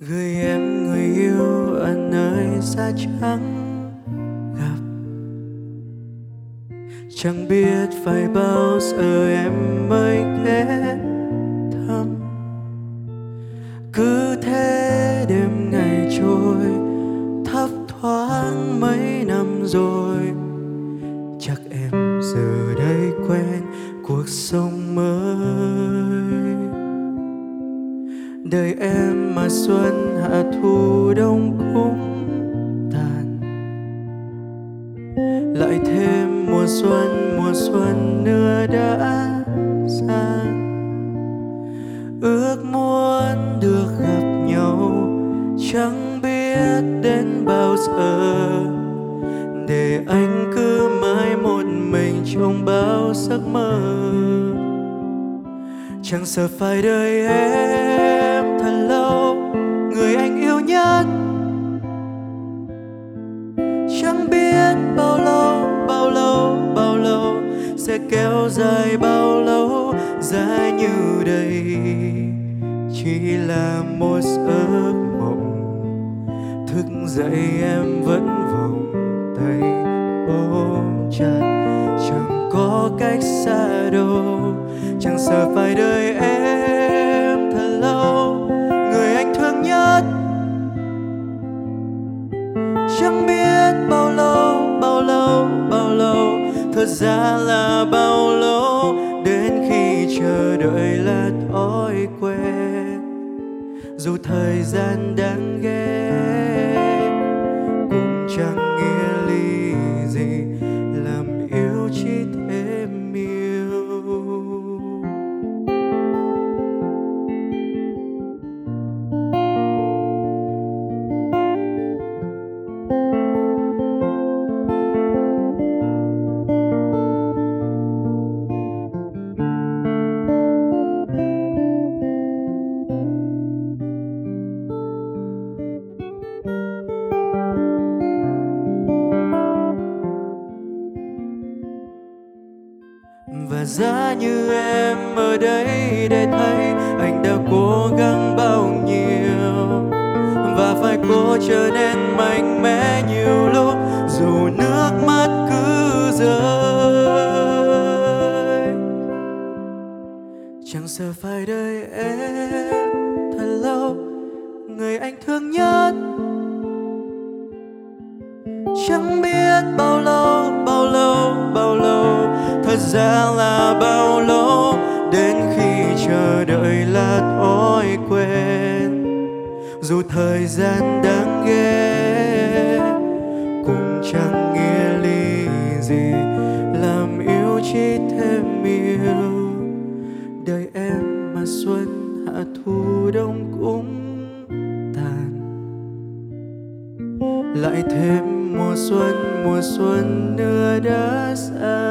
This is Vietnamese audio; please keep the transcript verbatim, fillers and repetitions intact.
Gửi em người yêu ở nơi xa chẳng gặp, chẳng biết phải bao giờ em mới ghé thăm. Cứ thế đêm ngày trôi, thấp thoáng mấy năm rồi, chắc em giờ đây quen cuộc sống mới. Đời em mà xuân hạ thu đông cũng tàn, lại thêm mùa xuân mùa xuân nữa đã sang. Ước muốn được gặp nhau, chẳng biết đến bao giờ, để anh cứ mãi một mình trong bao giấc mơ. Chẳng sợ phải đợi em thật lâu, người anh yêu nhất. Chẳng biết bao lâu, bao lâu, bao lâu, sẽ kéo dài bao lâu, dài như đây chỉ là một giấc mộng. Thức dậy em vẫn vòng tay ôm chặt, chẳng có cách xa đâu. Chẳng sợ phải đợi em thật lâu, người anh thương nhất. Chẳng biết bao lâu, bao lâu, bao lâu, thật ra là bao lâu, đến khi chờ đợi là thói quen. Dù thời gian đáng ghét cũng chẳng nghĩa lý gì, làm yêu chỉ thêm yêu. Và giá như em ở đây để thấy anh đã cố gắng bao nhiêu, và phải cố trở nên mạnh mẽ nhiều lúc, dù nước mắt cứ rơi. Chẳng sợ phải đợi em thật lâu, người anh thương nhất. Chẳng biết bao lâu, bao lâu, bao lâu, thật ra là bao lâu, đến khi chờ đợi là thói quen. Dù thời gian đáng ghét cũng chẳng nghĩa lý gì, làm yêu chỉ thêm yêu. Đời em mà xuân hạ thu đông cũng tàn, lại thêm mùa xuân mùa xuân nữa đã xa.